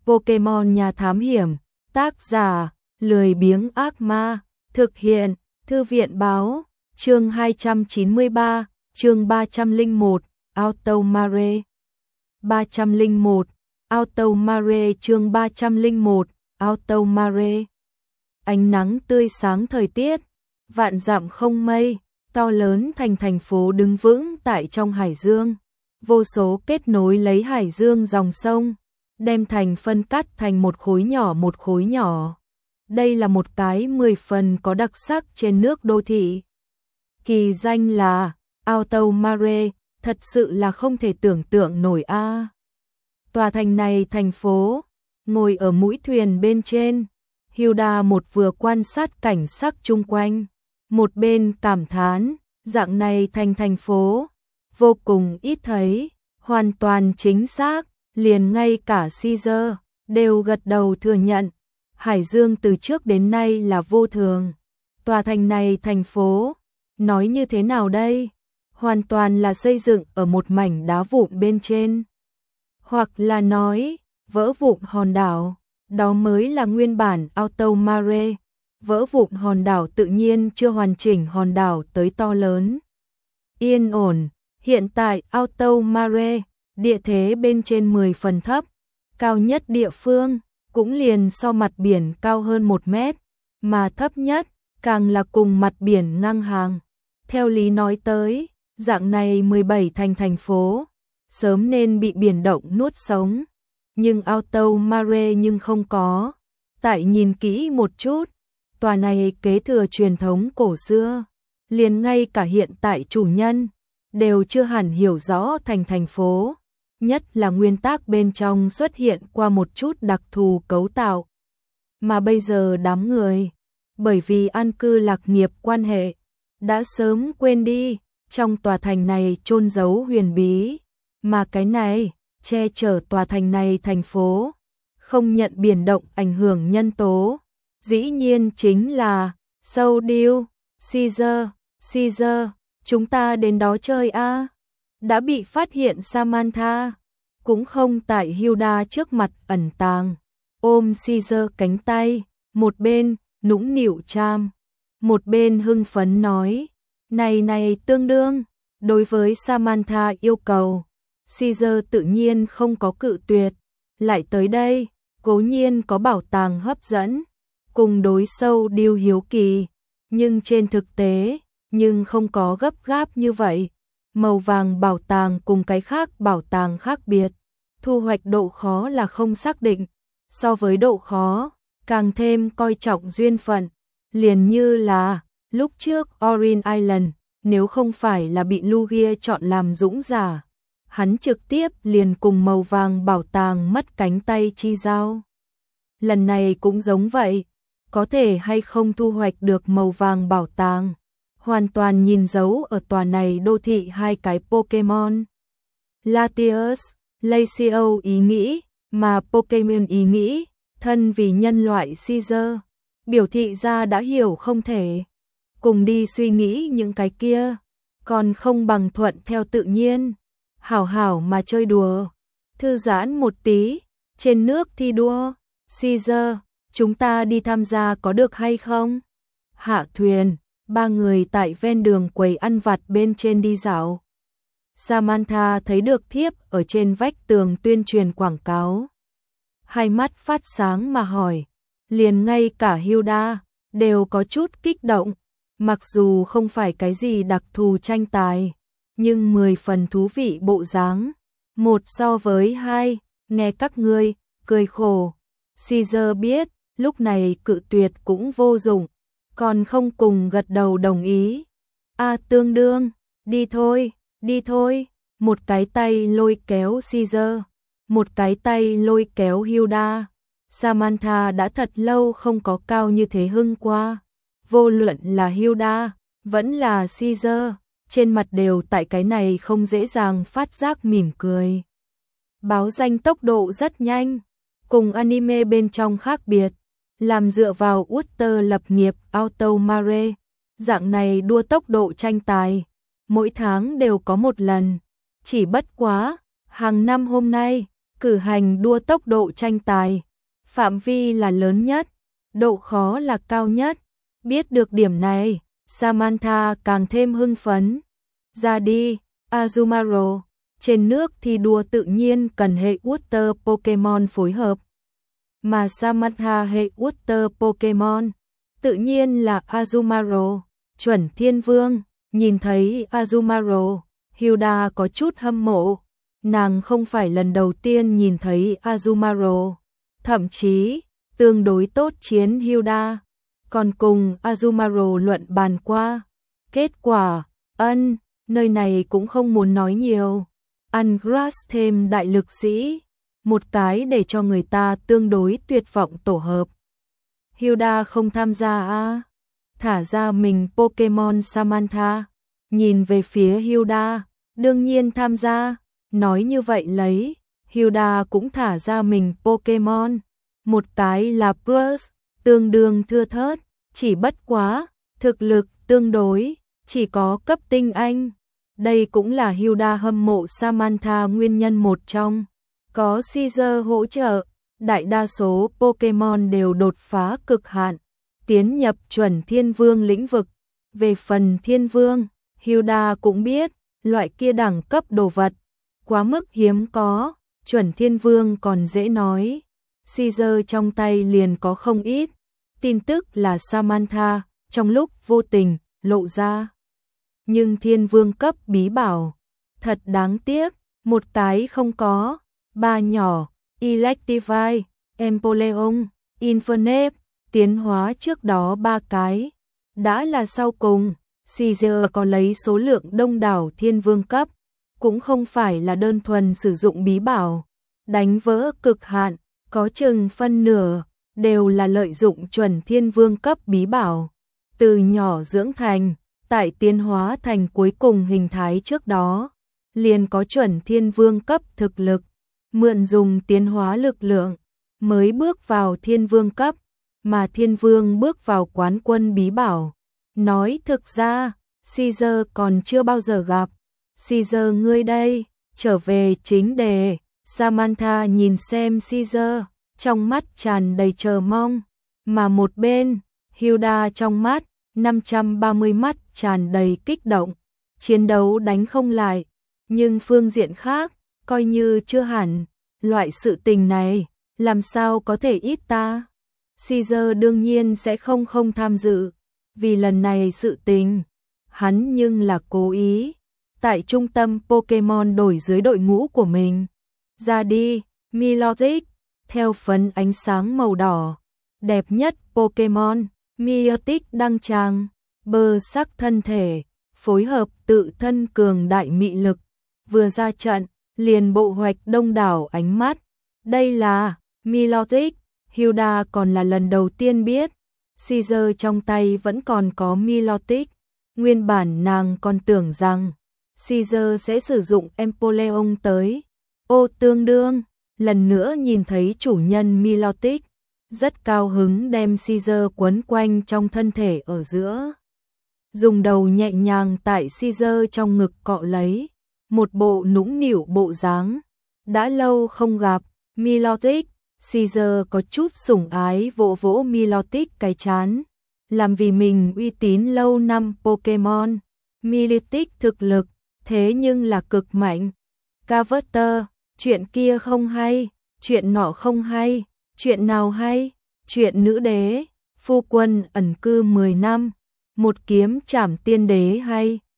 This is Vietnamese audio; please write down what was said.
Pokemon Nhà Thám Hiểm, tác giả, Lười Biếng Ác Ma, thực hiện, Thư viện Báo, chương 293, chương 301, Automare. 301, Automare chương 301, Automare. Ánh nắng tươi sáng thời tiết, vạn dặm không mây, to lớn thành phố đứng vững tại trong hải dương. Vô số kết nối lấy hải dương dòng sông, đem thành phân cắt thành một khối nhỏ. Đây là một cái 10 phần có đặc sắc trên nước đô thị. Kỳ danh là Automare, thật sự là không thể tưởng tượng nổi a. Tòa thành này thành phố, ngồi ở mũi thuyền bên trên, Hilda một vừa quan sát cảnh sắc chung quanh, một bên cảm thán, dạng này thành phố, vô cùng ít thấy, hoàn toàn chính xác, liền ngay cả Caesar đều gật đầu thừa nhận, hải dương từ trước đến nay là vô thường. Tòa thành này thành phố, nói như thế nào đây? Hoàn toàn là xây dựng ở một mảnh đá vụn bên trên. Hoặc là nói, vỡ vụn hòn đảo, đó mới là nguyên bản Automare. Vỡ vụn hòn đảo tự nhiên chưa hoàn chỉnh hòn đảo tới to lớn. Yên ổn, hiện tại Automare, địa thế bên trên 10 phần thấp, cao nhất địa phương, cũng liền so mặt biển cao hơn 1 mét, mà thấp nhất, càng là cùng mặt biển ngang hàng. Theo lý nói tới, dạng này 17 thành phố, sớm nên bị biển động nuốt sống. Nhưng Automare nhưng không có. Tại nhìn kỹ một chút, tòa này kế thừa truyền thống cổ xưa, liền ngay cả hiện tại chủ nhân, đều chưa hẳn hiểu rõ thành phố. Nhất là nguyên tắc bên trong xuất hiện qua một chút đặc thù cấu tạo. Mà bây giờ đám người, bởi vì an cư lạc nghiệp quan hệ, đã sớm quên đi, trong tòa thành này chôn giấu huyền bí, mà cái này, che chở tòa thành này thành phố, không nhận biển động ảnh hưởng nhân tố, dĩ nhiên chính là, Sâu Điêu, Caesar, chúng ta đến đó chơi a. Đã bị phát hiện Samantha, cũng không tại Hilda trước mặt ẩn tàng, ôm Caesar cánh tay, một bên, nũng nịu Cham, một bên hưng phấn nói, này tương đương, đối với Samantha yêu cầu, Caesar tự nhiên không có cự tuyệt, lại tới đây, cố nhiên có bảo tàng hấp dẫn, cùng đối Sâu Điêu hiếu kỳ, nhưng trên thực tế, nhưng không có gấp gáp như vậy. Màu vàng bảo tàng cùng cái khác bảo tàng khác biệt, thu hoạch độ khó là không xác định, so với độ khó, càng thêm coi trọng duyên phận, liền như là lúc trước Orin Island, nếu không phải là bị Lugia chọn làm dũng giả, hắn trực tiếp liền cùng màu vàng bảo tàng mất cánh tay chi giao. Lần này cũng giống vậy, có thể hay không thu hoạch được màu vàng bảo tàng, hoàn toàn nhìn dấu ở tòa này đô thị hai cái Pokemon. Latios, Lacio ý nghĩ, mà Pokemon ý nghĩ, thân vì nhân loại Caesar, biểu thị ra đã hiểu không thể. Cùng đi suy nghĩ những cái kia, còn không bằng thuận theo tự nhiên, hảo mà chơi đùa, thư giãn một tí, trên nước thi đua, Caesar, chúng ta đi tham gia có được hay không? Hạ thuyền. Ba người tại ven đường quầy ăn vặt bên trên đi dạo. Samantha thấy được thiếp ở trên vách tường tuyên truyền quảng cáo. Hai mắt phát sáng mà hỏi, liền ngay cả Hilda đều có chút kích động, mặc dù không phải cái gì đặc thù tranh tài, nhưng 10 phần thú vị bộ dáng. Một so với hai, nghe các ngươi cười khổ. Caesar biết, lúc này cự tuyệt cũng vô dụng, còn không cùng gật đầu đồng ý. Tương đương, đi thôi, một cái tay lôi kéo Caesar, một cái tay lôi kéo Hilda. Samantha đã thật lâu không có cao như thế hưng qua. Vô luận là Hilda, vẫn là Caesar, trên mặt đều tại cái này không dễ dàng phát giác mỉm cười. Báo danh tốc độ rất nhanh, cùng anime bên trong khác biệt. Làm dựa vào Utter lập nghiệp Automare, dạng này đua tốc độ tranh tài, mỗi tháng đều có một lần, chỉ bất quá, hàng năm hôm nay, cử hành đua tốc độ tranh tài. Phạm vi là lớn nhất, độ khó là cao nhất. Biết được điểm này, Samantha càng thêm hưng phấn. Ra đi, Azumarill. Trên nước thi đua tự nhiên cần hệ Water Pokemon phối hợp. Mà Samantha hệ Water Pokemon tự nhiên là Azumarill. Chuẩn Thiên Vương nhìn thấy Azumarill, Hilda có chút hâm mộ. Nàng không phải lần đầu tiên nhìn thấy Azumarill, thậm chí tương đối tốt chiến Hilda, còn cùng Azumarill luận bàn qua. Kết quả, nơi này cũng không muốn nói nhiều. Ăn grass thêm đại lực sĩ, một cái để cho người ta tương đối tuyệt vọng tổ hợp. Hilda không tham gia à? Thả ra mình Pokemon. Samantha nhìn về phía Hilda, đương nhiên tham gia. Nói như vậy lấy, Hilda cũng thả ra mình Pokemon. Một cái là Bruce, tương đương thưa thớt, chỉ bất quá, thực lực tương đối, chỉ có cấp tinh anh. Đây cũng là Hilda hâm mộ Samantha nguyên nhân một trong. Có Caesar hỗ trợ, đại đa số Pokemon đều đột phá cực hạn, tiến nhập chuẩn Thiên Vương lĩnh vực. Về phần Thiên Vương, Hilda cũng biết, loại kia đẳng cấp đồ vật, quá mức hiếm có, chuẩn Thiên Vương còn dễ nói. Caesar trong tay liền có không ít. Tin tức là Samantha, trong lúc vô tình, lộ ra. Nhưng Thiên Vương cấp bí bảo, thật đáng tiếc, một cái không có. Ba nhỏ, Electivire, Empoleon, Infernape, tiến hóa trước đó ba cái. Đã là sau cùng, Caesar có lấy số lượng đông đảo Thiên Vương cấp, cũng không phải là đơn thuần sử dụng bí bảo, đánh vỡ cực hạn, có chừng phân nửa, đều là lợi dụng chuẩn Thiên Vương cấp bí bảo. Từ nhỏ dưỡng thành, tại tiến hóa thành cuối cùng hình thái trước đó, liền có chuẩn Thiên Vương cấp thực lực, mượn dùng tiến hóa lực lượng, mới bước vào Thiên Vương cấp, mà Thiên Vương bước vào quán quân bí bảo. Nói thực ra, Caesar còn chưa bao giờ gặp. Caesar ngươi đây, trở về chính đề. Samantha nhìn xem Caesar, trong mắt tràn đầy chờ mong, mà một bên, Hilda trong mắt, 530 mắt tràn đầy kích động, chiến đấu đánh không lại, nhưng phương diện khác, coi như chưa hẳn, loại sự tình này, làm sao có thể ít ta. Caesar đương nhiên sẽ không tham dự, vì lần này sự tình, hắn nhưng là cố ý, tại trung tâm Pokemon đổi dưới đội ngũ của mình. Ra đi, Milotic, theo phấn ánh sáng màu đỏ, đẹp nhất Pokemon, Milotic đăng tràng, bơ sắc thân thể, phối hợp tự thân cường đại mị lực, vừa ra trận, liền bộ hoạch đông đảo ánh mắt. Đây là Milotic, Hilda còn là lần đầu tiên biết, Caesar trong tay vẫn còn có Milotic, nguyên bản nàng còn tưởng rằng Caesar sẽ sử dụng Empoleon tới. Ô tương đương, lần nữa nhìn thấy chủ nhân Milotic, rất cao hứng đem Caesar quấn quanh trong thân thể ở giữa. Dùng đầu nhẹ nhàng tại Caesar trong ngực cọ lấy, một bộ nũng nịu bộ dáng. Đã lâu không gặp, Milotic, Caesar có chút sủng ái vỗ vỗ Milotic cái chán. Làm vì mình uy tín lâu năm Pokemon, Milotic thực lực, thế nhưng là cực mạnh. Carver, chuyện kia không hay, chuyện nọ không hay, chuyện nào hay, chuyện nữ đế, phu quân ẩn cư 10 năm, một kiếm trảm tiên đế hay.